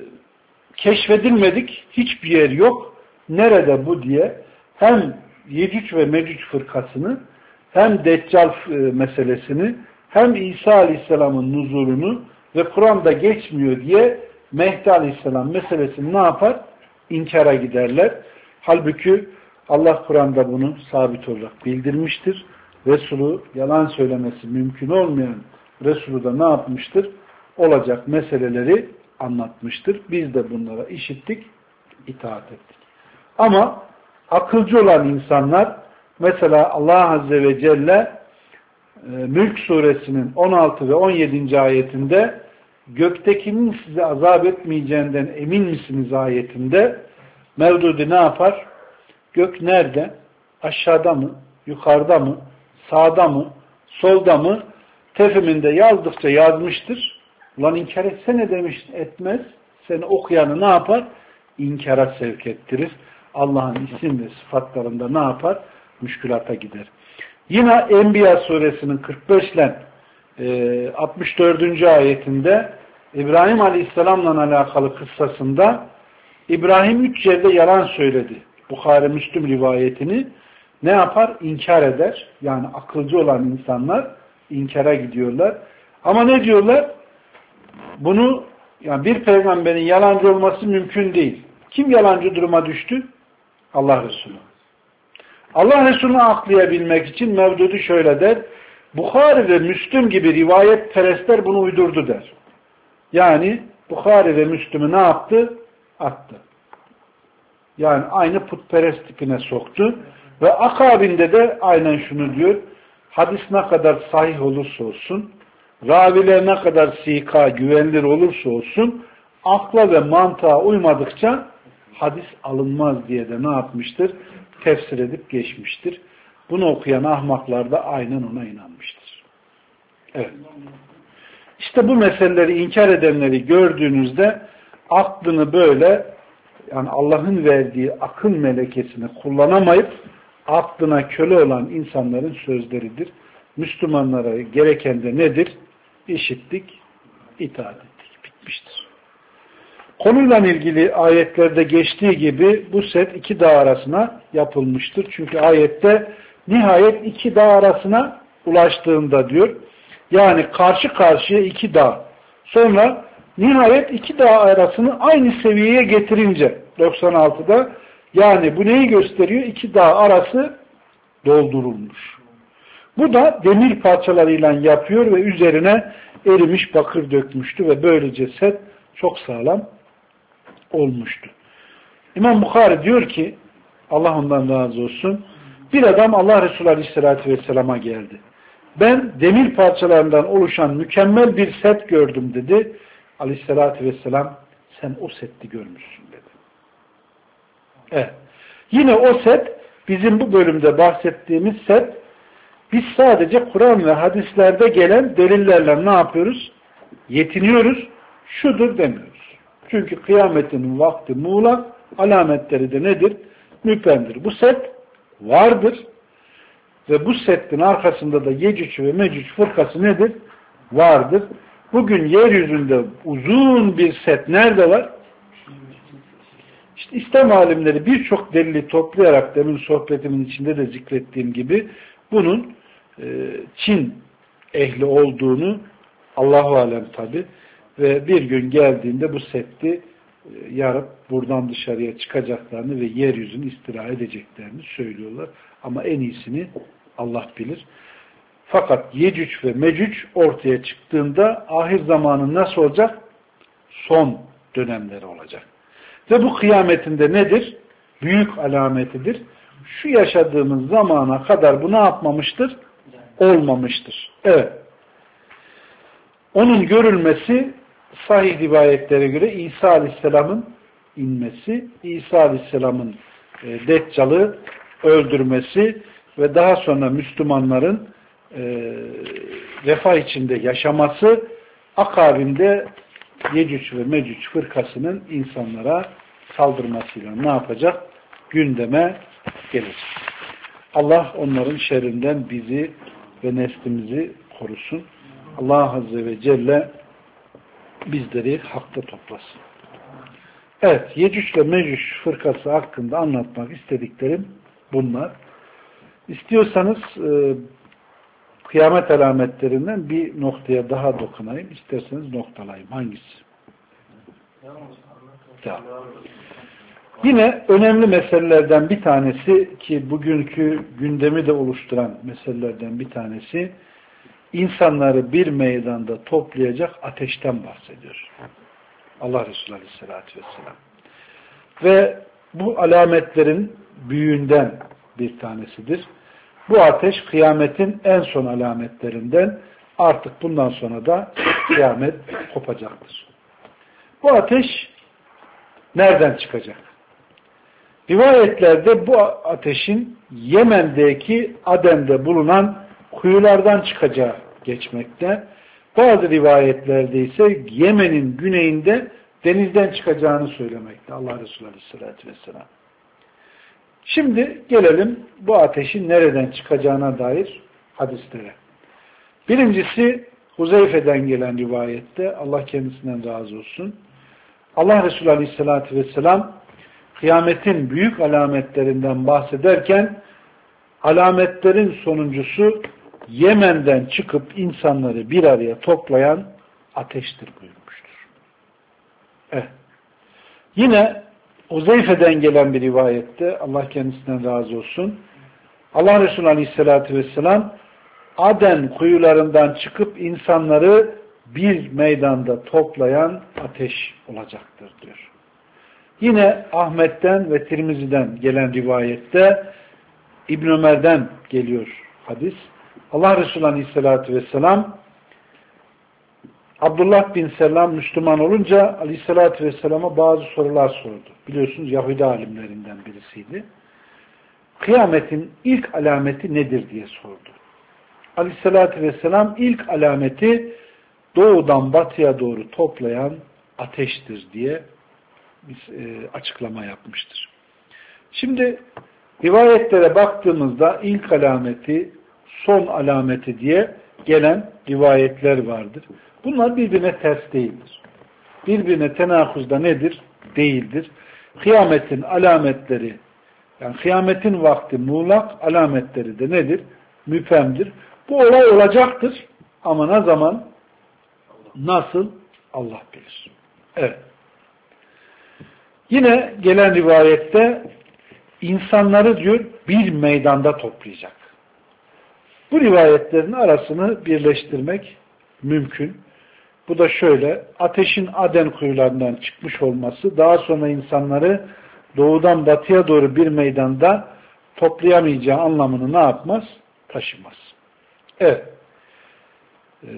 keşfedilmedik hiçbir yer yok. Nerede bu diye hem Yecüc ve Mecüc fırkasını hem Deccal e, meselesini hem İsa Aleyhisselam'ın nuzulunu ve Kur'an'da geçmiyor diye Mehdi Aleyhisselam meselesini ne yapar? İnkara giderler. Halbuki Allah Kur'an'da bunu sabit olarak bildirmiştir. Resulü yalan söylemesi mümkün olmayan Resulü de ne yapmıştır? Olacak meseleleri anlatmıştır. Biz de bunlara işittik, itaat ettik. Ama akılcı olan insanlar mesela Allah Azze ve Celle e, Mülk Suresinin on altı ve on yedinci ayetinde göktekinin size azap etmeyeceğinden emin misiniz ayetinde Mevdudi ne yapar? Gök nerede? Aşağıda mı? Yukarıda mı? Sağda mı? Solda mı? Tefiminde yazdıkça yazmıştır. Ulan inkar etsene demiş, etmez. Seni okuyanı ne yapar? İnkara sevk ettirir. Allah'ın isim ve sıfatlarında ne yapar? Müşkülata gider. Yine Enbiya suresinin kırk beş ile altmış dördüncü ayetinde İbrahim Aleyhisselam'la alakalı kıssasında İbrahim üç yerde yalan söyledi. Bukhari Müslüm rivayetini ne yapar? İnkar eder. Yani akılcı olan insanlar inkara gidiyorlar. Ama ne diyorlar? Bunu yani bir peygamberin yalancı olması mümkün değil. Kim yalancı duruma düştü? Allah Resulü. Allah Resulü'nü aklayabilmek için Mevdudi şöyle der. Bukhari ve Müslüm gibi rivayet perestler bunu uydurdu der. Yani Bukhari ve Müslüm'ü ne yaptı? Attı. Yani aynı putperest tipine soktu. Ve akabinde de aynen şunu diyor. Hadis ne kadar sahih olursa olsun, raviler ne kadar sika, güvenilir olursa olsun, akla ve mantığa uymadıkça hadis alınmaz diye de ne yapmıştır? Tefsir edip geçmiştir. Bunu okuyan ahmaklar da aynen ona inanmıştır. Evet. İşte bu meseleleri inkar edenleri gördüğünüzde aklını böyle yani Allah'ın verdiği akıl melekesini kullanamayıp aklına köle olan insanların sözleridir. Müslümanlara gereken de nedir? İşittik, itaat ettik. Bitmiştir. Konuyla ilgili ayetlerde geçtiği gibi bu set iki dağ arasına yapılmıştır. Çünkü ayette nihayet iki dağ arasına ulaştığında diyor. Yani karşı karşıya iki dağ. Sonra nihayet iki dağ arasını aynı seviyeye getirince doksan altıda yani bu neyi gösteriyor? İki dağ arası doldurulmuş. Bu da demir parçalarıyla yapıyor ve üzerine erimiş bakır dökmüştü ve böylece set çok sağlam olmuştu. İmam Bukhari diyor ki Allah ondan razı olsun bir adam Allah Resulü Aleyhisselatü Vesselam'a geldi. Ben demir parçalarından oluşan mükemmel bir set gördüm dedi. Aleyhisselatü Vesselam sen o seti görmüşsün dedi. Evet. Yine o set bizim bu bölümde bahsettiğimiz set biz sadece Kur'an ve hadislerde gelen delillerle ne yapıyoruz? Yetiniyoruz. Şudur demiyoruz. Çünkü kıyametin vakti muğlak, alametleri de nedir? Müpemdir. Bu set vardır. Ve bu setin arkasında da Yecüc ve Mecüc fırkası nedir? Vardır. Bugün yeryüzünde uzun bir set nerede var? İşte İslam alimleri birçok delili toplayarak demin sohbetimin içinde de zikrettiğim gibi bunun e, Çin ehli olduğunu Allahu alem tabi ve bir gün geldiğinde bu seddi e, yarıp buradan dışarıya çıkacaklarını ve yeryüzünü istila edeceklerini söylüyorlar. Ama en iyisini Allah bilir. Fakat Yecüc ve Mecüc ortaya çıktığında ahir zamanın nasıl olacak? Son dönemleri olacak. Ve bu kıyametinde nedir? Büyük alametidir. Şu yaşadığımız zamana kadar bu ne yapmamıştır? Olmamıştır. Evet. Onun görülmesi sahih rivayetlere göre İsa Aleyhisselam'ın inmesi, İsa Aleyhisselam'ın e, Deccal'ı öldürmesi ve daha sonra Müslümanların e, refah içinde yaşaması, akabinde Yecüc ve Mecüc fırkasının insanlara saldırmasıyla ne yapacak? Gündeme gelir. Allah onların şerrinden bizi ve neslimizi korusun. Allah Azze ve Celle bizleri hakta toplasın. Evet, Yecüc ve Mecüc fırkası hakkında anlatmak istediklerim bunlar. İstiyorsanız e, kıyamet alametlerinden bir noktaya daha dokunayım. İsterseniz noktalayayım. Hangisi? Tamam. Yine önemli meselelerden bir tanesi ki bugünkü gündemi de oluşturan meselelerden bir tanesi insanları bir meydanda toplayacak ateşten bahsediyor. Allah Resulü Aleyhisselatü Vesselam. Ve bu alametlerin büyüğünden bir tanesidir. Bu ateş kıyametin en son alametlerinden, artık bundan sonra da kıyamet kopacaktır. Bu ateş nereden çıkacak? Rivayetlerde bu ateşin Yemen'deki Aden'de bulunan kuyulardan çıkacağı geçmekte. Bazı rivayetlerde ise Yemen'in güneyinde denizden çıkacağını söylemekte Allah Resulü Aleyhisselatü Vesselam. Şimdi gelelim bu ateşin nereden çıkacağına dair hadislere. Birincisi Huzeyfe'den gelen rivayette, Allah kendisinden razı olsun, Allah Resulü Aleyhisselatü Vesselam kıyametin büyük alametlerinden bahsederken alametlerin sonuncusu Yemen'den çıkıp insanları bir araya toplayan ateştir buyurmuştur. Evet. Yine Huzeyfe'den gelen bir rivayette, Allah kendisinden razı olsun, Allah Resulü Aleyhisselatü Vesselam Aden kuyularından çıkıp insanları bir meydanda toplayan ateş olacaktır diyor. Yine Ahmet'ten ve Tirmizi'den gelen rivayette İbn Ömer'den geliyor hadis. Allah Resulü Aleyhisselatü Vesselam Abdullah bin Selam Müslüman olunca Aleyhisselatü Vesselam'a bazı sorular sordu. Biliyorsunuz Yahudi alimlerinden birisiydi. Kıyametin ilk alameti nedir diye sordu. Aleyhisselatü Vesselam ilk alameti doğudan batıya doğru toplayan ateştir diye e, açıklama yapmıştır. Şimdi rivayetlere baktığımızda ilk alameti, son alameti diye gelen rivayetler vardır. Bunlar birbirine ters değildir. Birbirine tenakuzda nedir? Değildir. Kıyametin alametleri, yani kıyametin vakti muğlak, alametleri de nedir? Müphemdir. Bu olay olacaktır. Ama ne zaman? Nasıl? Allah bilir. Evet. Yine gelen rivayette insanları diyor bir meydanda toplayacak. Bu rivayetlerin arasını birleştirmek mümkün. Bu da şöyle, ateşin Aden kuyularından çıkmış olması, daha sonra insanları doğudan batıya doğru bir meydanda toplayamayacağı anlamını ne yapmaz? Taşımaz. Evet. Ee,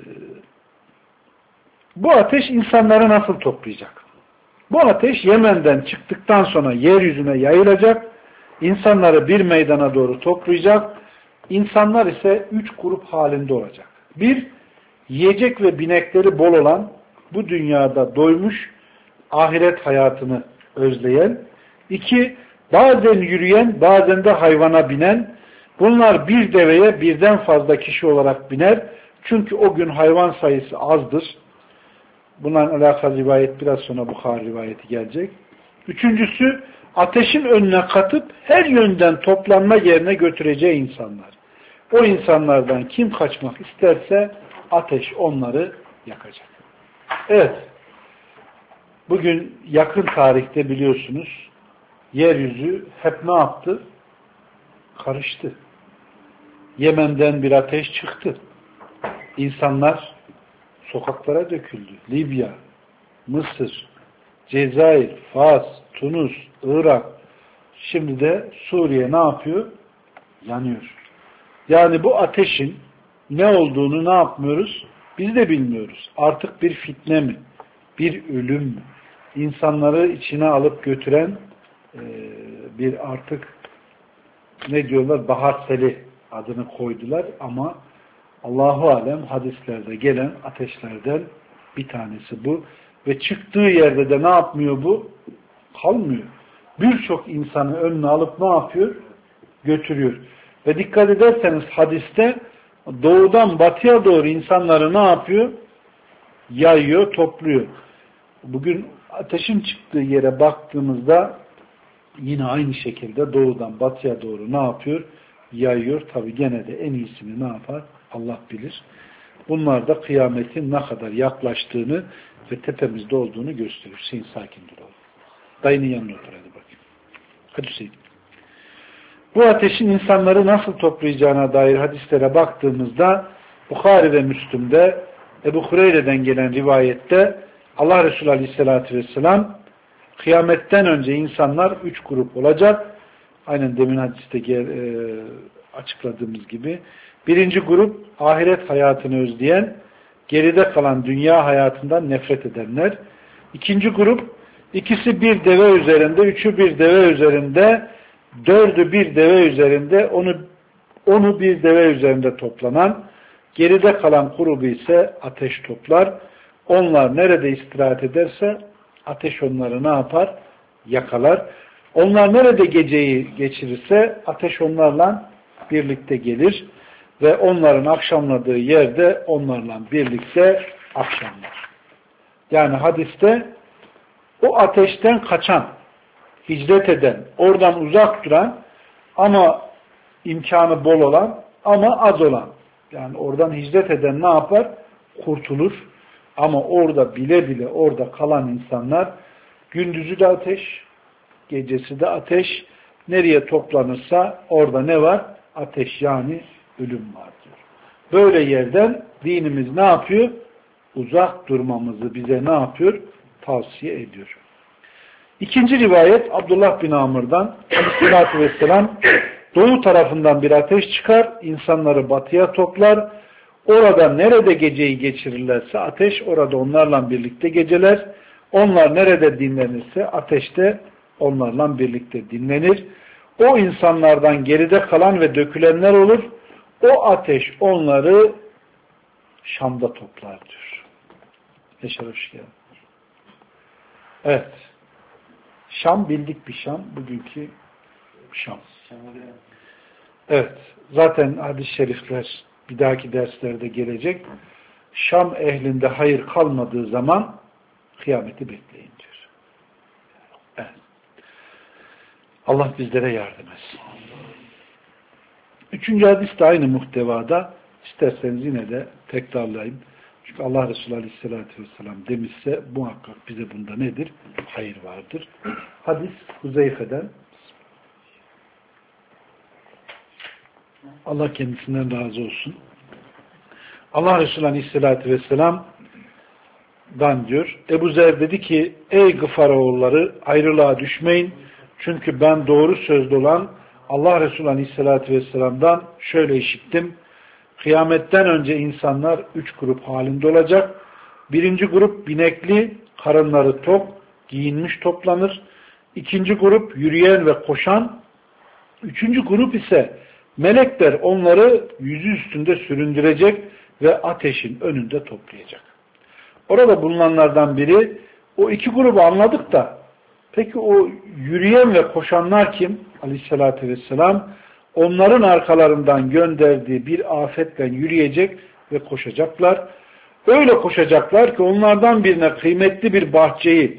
bu ateş insanları nasıl toplayacak? Bu ateş Yemen'den çıktıktan sonra yeryüzüne yayılacak, insanları bir meydana doğru toplayacak, insanlar ise üç grup halinde olacak. Bir, yiyecek ve binekleri bol olan, bu dünyada doymuş, ahiret hayatını özleyen. İki, bazen yürüyen, bazen de hayvana binen. Bunlar bir deveye birden fazla kişi olarak biner. Çünkü o gün hayvan sayısı azdır. Bunların alakalı rivayet biraz sonra Bukhari rivayeti gelecek. Üçüncüsü, ateşin önüne katıp her yönden toplanma yerine götüreceği insanlar. O insanlardan kim kaçmak isterse ateş onları yakacak. Evet, bugün yakın tarihte biliyorsunuz yeryüzü hep ne yaptı? Karıştı. Yemen'den bir ateş çıktı. İnsanlar sokaklara döküldü. Libya, Mısır, Cezayir, Fas, Tunus, Irak, şimdi de Suriye ne yapıyor? Yanıyor. Yani bu ateşin ne olduğunu ne yapmıyoruz? Biz de bilmiyoruz. Artık bir fitne mi? Bir ölüm mü? İnsanları içine alıp götüren e, bir artık ne diyorlar? Bahar seli adını koydular ama Allahu alem hadislerde gelen ateşlerden bir tanesi bu. Ve çıktığı yerde de ne yapmıyor bu? Kalmıyor. Birçok insanı önüne alıp ne yapıyor? Götürüyor. Ve dikkat ederseniz hadiste doğudan batıya doğru insanları ne yapıyor? Yayıyor, topluyor. Bugün ateşin çıktığı yere baktığımızda yine aynı şekilde doğudan batıya doğru ne yapıyor? Yayıyor. Tabi gene de en iyisini ne yapar? Allah bilir. Bunlar da kıyametin ne kadar yaklaştığını ve tepemizde olduğunu gösteriyor. Hüseyin sakin dur oğlum. Dayının yanına otur hadi bakayım. Hadi Hüseyin. Bu ateşin insanları nasıl toplayacağına dair hadislere baktığımızda Bukhari ve Müslüm'de Ebu Hureyre'den gelen rivayette Allah Resulü Aleyhisselatü Vesselam kıyametten önce insanlar üç grup olacak. Aynen demin hadiste e, açıkladığımız gibi. Birinci grup ahiret hayatını özleyen, geride kalan dünya hayatından nefret edenler. İkinci grup ikisi bir deve üzerinde, üçü bir deve üzerinde, dördü bir deve üzerinde, onu onu bir deve üzerinde toplanan, geride kalan grubu ise ateş toplar. Onlar nerede istirahat ederse ateş onları ne yapar? Yakalar. Onlar nerede geceyi geçirirse ateş onlarla birlikte gelir ve onların akşamladığı yerde onlarla birlikte akşamlar. Yani hadiste o ateşten kaçan, hicret eden, oradan uzak duran ama imkanı bol olan ama az olan. Yani oradan hicret eden ne yapar? Kurtulur. Ama orada bile bile orada kalan insanlar gündüzü de ateş, gecesi de ateş, nereye toplanırsa orada ne var? Ateş yani ölüm vardır. Böyle yerden dinimiz ne yapıyor? Uzak durmamızı bize ne yapıyor? Tavsiye ediyor. İkinci rivayet Abdullah bin Amr'dan Aleyhisselatü Vesselam doğu tarafından bir ateş çıkar, insanları batıya toplar. Orada nerede geceyi geçirirlerse ateş orada onlarla birlikte geceler. Onlar nerede dinlenirse ateşte onlarla birlikte dinlenir. O insanlardan geride kalan ve dökülenler olur. O ateş onları Şam'da toplar diyor. Yaşar hoş geldin. Evet. Şam bildik bir Şam. Bugünkü Şam. Evet. Zaten hadis-i şerifler bir dahaki derslerde gelecek. Şam ehlinde hayır kalmadığı zaman kıyameti bekleyin diyor. Evet. Allah bizlere yardım etsin. Üçüncü hadis de aynı muhtevada. İsterseniz yine de tekrarlayayım. Çünkü Allah Resulü Aleyhisselatü Vesselam demişse muhakkak bize bunda nedir? Hayır vardır. Hadis Huzeyfe'den. Allah kendisinden razı olsun. Allah Resulü Aleyhisselatü Vesselam'dan diyor. Ebu Zer dedi ki ey Gıfar oğulları ayrılığa düşmeyin. Çünkü ben doğru sözlü olan Allah Resulü Aleyhisselatü Vesselam'dan şöyle işittim. Kıyametten önce insanlar üç grup halinde olacak. Birinci grup binekli, karınları tok, giyinmiş toplanır. İkinci grup yürüyen ve koşan. Üçüncü grup ise melekler onları yüzü üstünde süründürecek ve ateşin önünde toplayacak. Orada bulunanlardan biri o iki grubu anladık da peki o yürüyen ve koşanlar kim? Aleyhissalatü vesselam onların arkalarından gönderdiği bir afetle yürüyecek ve koşacaklar. Öyle koşacaklar ki onlardan birine kıymetli bir bahçeyi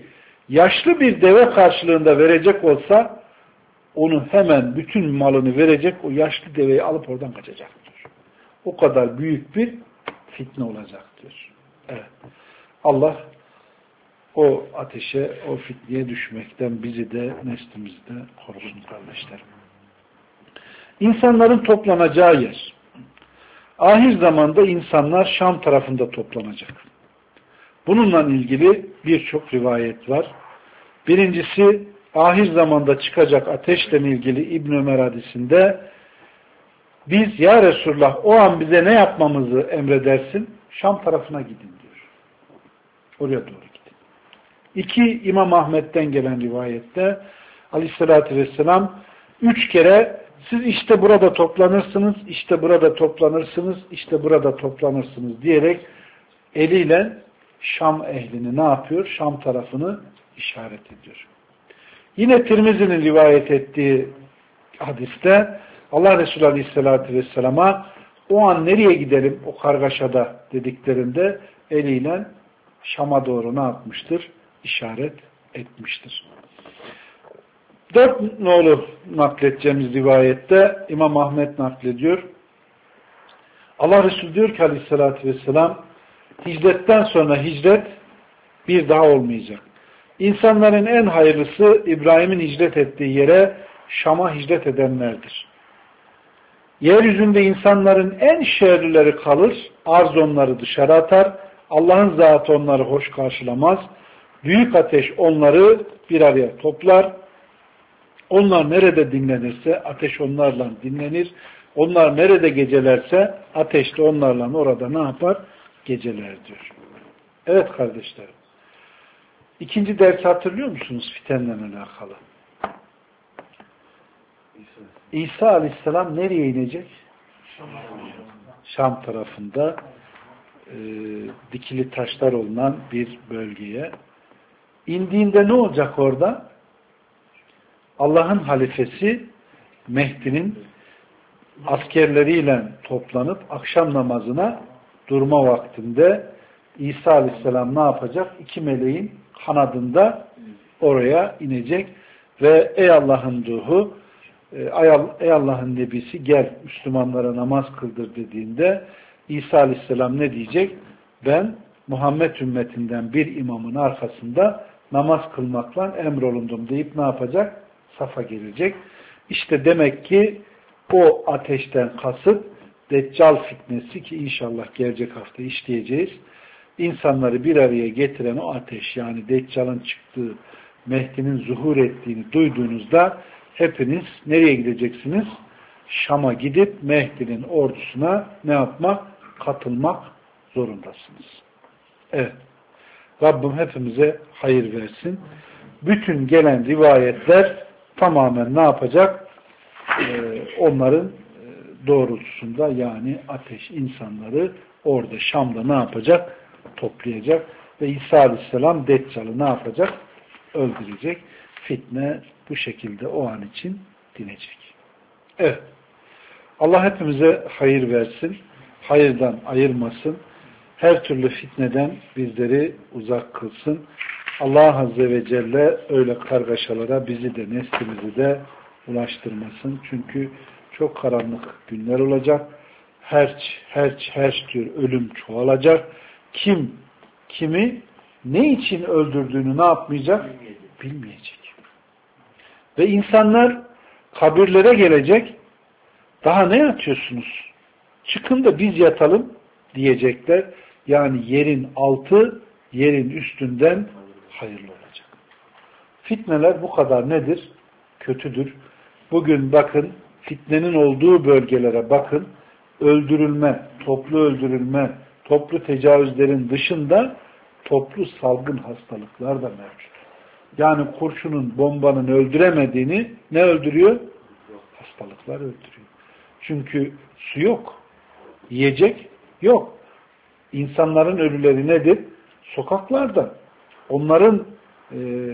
yaşlı bir deve karşılığında verecek olsa onu hemen bütün malını verecek, o yaşlı deveyi alıp oradan kaçacaktır. O kadar büyük bir fitne olacaktır. Evet. Allah o ateşe, o fitneye düşmekten bizi de, neslimizi de korusun kardeşlerim. İnsanların toplanacağı yer. Ahir zamanda insanlar Şam tarafında toplanacak. Bununla ilgili birçok rivayet var. Birincisi, ahir zamanda çıkacak ateşle ilgili İbn Ömer hadisinde biz ya Resulullah o an bize ne yapmamızı emredersin? Şam tarafına gidin diyor. Oraya doğru gidin. İki, İmam Ahmet'ten gelen rivayette Aleyhisselatü Vesselam üç kere siz işte burada toplanırsınız, işte burada toplanırsınız, işte burada toplanırsınız diyerek eliyle Şam ehlini ne yapıyor? Şam tarafını işaret ediyor. Yine Tirmizi'nin rivayet ettiği hadiste Allah Resulü Aleyhisselatü Vesselam'a o an nereye gidelim o kargaşada dediklerinde eliyle Şam'a doğru ne yapmıştır? İşaret etmiştir. Dört nolu nakledeceğimiz rivayette İmam Ahmet naklediyor. Allah Resulü diyor ki Aleyhisselatü Vesselam hicretten sonra hicret bir daha olmayacak. İnsanların en hayırlısı İbrahim'in hicret ettiği yere Şam'a hicret edenlerdir. Yeryüzünde insanların en şerlileri kalır, arz onları dışarı atar, Allah'ın zatı onları hoş karşılamaz, büyük ateş onları bir araya toplar, onlar nerede dinlenirse ateş onlarla dinlenir, onlar nerede gecelerse ateş de onlarla orada ne yapar? Geceler diyor. Evet kardeşlerim. İkinci dersi hatırlıyor musunuz fitenle alakalı? İsa Aleyhisselam nereye inecek? Şam tarafında e, dikili taşlar olunan bir bölgeye. İndiğinde ne olacak orada? Allah'ın halifesi Mehdi'nin askerleriyle toplanıp akşam namazına durma vaktinde İsa Aleyhisselam ne yapacak? İki meleğin kanadında oraya inecek ve ey Allah'ın ruhu, ey Allah'ın nebisi gel Müslümanlara namaz kıldır dediğinde İsa Aleyhisselam ne diyecek? Ben Muhammed ümmetinden bir imamın arkasında namaz kılmakla emrolundum deyip ne yapacak? Safa gelecek. İşte demek ki o ateşten kasıt Deccal fitnesi ki inşallah gelecek hafta işleyeceğiz. İnsanları bir araya getiren o ateş yani Deccal'ın çıktığı, Mehdi'nin zuhur ettiğini duyduğunuzda hepiniz nereye gideceksiniz? Şam'a gidip Mehdi'nin ordusuna ne yapmak? Katılmak zorundasınız. Evet. Rabbim hepimize hayır versin. Bütün gelen rivayetler tamamen ne yapacak? Ee, onların doğrultusunda yani ateş insanları orada Şam'da ne yapacak? Toplayacak ve İsa Aleyhisselam Deccal'ı ne yapacak? Öldürecek. Fitne bu şekilde o an için dinecek. Evet. Allah hepimize hayır versin. Hayırdan ayırmasın. Her türlü fitneden bizleri uzak kılsın. Allah Azze ve Celle öyle kargaşalara bizi de neslimizi de ulaştırmasın. Çünkü çok karanlık günler olacak. Her her her tür ölüm çoğalacak. Kim kimi ne için öldürdüğünü ne yapmayacak? Bilmeyecek. Ve insanlar kabirlere gelecek. Daha ne yatıyorsunuz? Çıkın da biz yatalım diyecekler. Yani yerin altı yerin üstünden hayırlı olacak. Fitneler bu kadar nedir? Kötüdür. Bugün bakın fitnenin olduğu bölgelere bakın. Öldürülme, toplu öldürülme, toplu tecavüzlerin dışında toplu salgın hastalıklar da mevcut. Yani kurşunun, bombanın öldüremediğini ne öldürüyor? Hastalıklar öldürüyor. Çünkü su yok. Yiyecek yok. İnsanların ölüleri nedir? Sokaklarda. Onların e,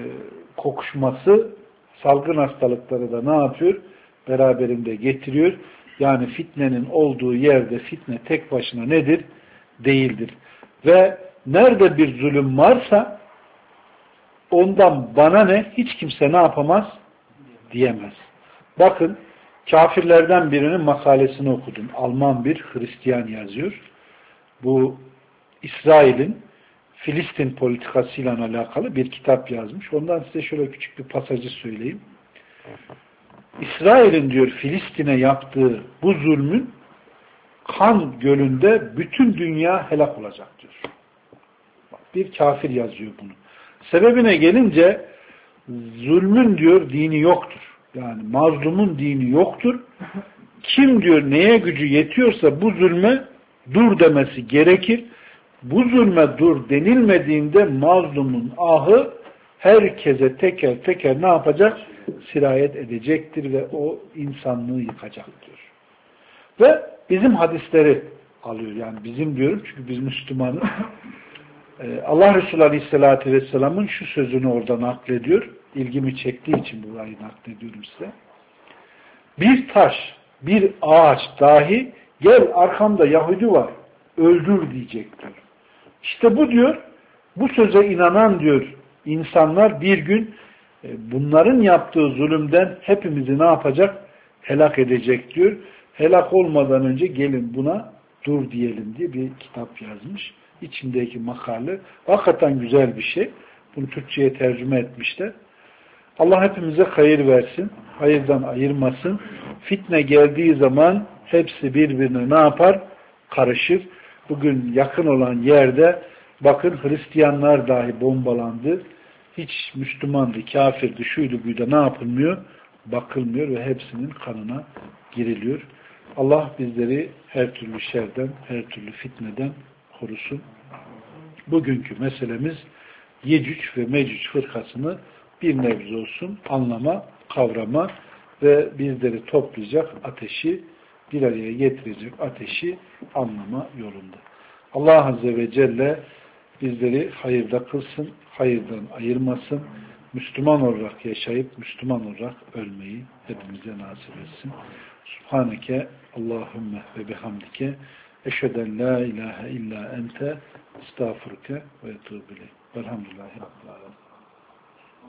kokuşması salgın hastalıkları da ne yapıyor? Beraberinde getiriyor. Yani fitnenin olduğu yerde fitne tek başına nedir? Değildir. Ve nerede bir zulüm varsa ondan bana ne? Hiç kimse ne yapamaz? Diyemez. Bakın, kafirlerden birinin makalesini okudum. Alman bir Hristiyan yazıyor. Bu İsrail'in Filistin politikasıyla alakalı bir kitap yazmış. Ondan size şöyle küçük bir pasajı söyleyeyim. İsrail'in diyor Filistin'e yaptığı bu zulmün kan gölünde bütün dünya helak olacak diyor. Bak, bir kafir yazıyor bunu. Sebebine gelince zulmün diyor dini yoktur. Yani mazlumun dini yoktur. Kim diyor neye gücü yetiyorsa bu zulme dur demesi gerekir. Bu zulme dur denilmediğinde mazlumun ahı herkese teker teker ne yapacak? Sirayet edecektir ve o insanlığı yıkacaktır. Ve bizim hadisleri alıyor. Yani bizim diyorum çünkü biz Müslümanız. Allah Resulü Aleyhisselatü Vesselam'ın şu sözünü orada naklediyor. İlgimi çektiği için burayı naklediyorum size. Bir taş, bir ağaç dahi gel arkamda Yahudi var, öldür diyecek diyor. İşte bu diyor, bu söze inanan diyor insanlar bir gün bunların yaptığı zulümden hepimizi ne yapacak? Helak edecek diyor. Helak olmadan önce gelin buna dur diyelim diye bir kitap yazmış. İçindeki makale hakikaten güzel bir şey. Bunu Türkçe'ye tercüme etmişler. Allah hepimize hayır versin. Hayırdan ayırmasın. Fitne geldiği zaman hepsi birbirine ne yapar? Karışır. Bugün yakın olan yerde bakın Hristiyanlar dahi bombalandı. Hiç Müslümandı, kafirdi, şuydu, buydu ne yapılmıyor? Bakılmıyor ve hepsinin kanına giriliyor. Allah bizleri her türlü şerden, her türlü fitneden korusun. Bugünkü meselemiz Yecüc ve Mecüc fırkasını bir nebze olsun anlama, kavrama ve bizleri toplayacak ateşi, bir araya getirecek ateşi anlama yolunda. Allah Azze ve Celle bizleri hayırda kılsın, hayırdan ayırmasın, Müslüman olarak yaşayıp Müslüman olarak ölmeyi hepimize nasip etsin. Subhaneke Allahümme ve bihamdike eşheden la ilahe illa ente estağfurke ve etûbü ileyk. Velhamdülillahi Rabbil alemin.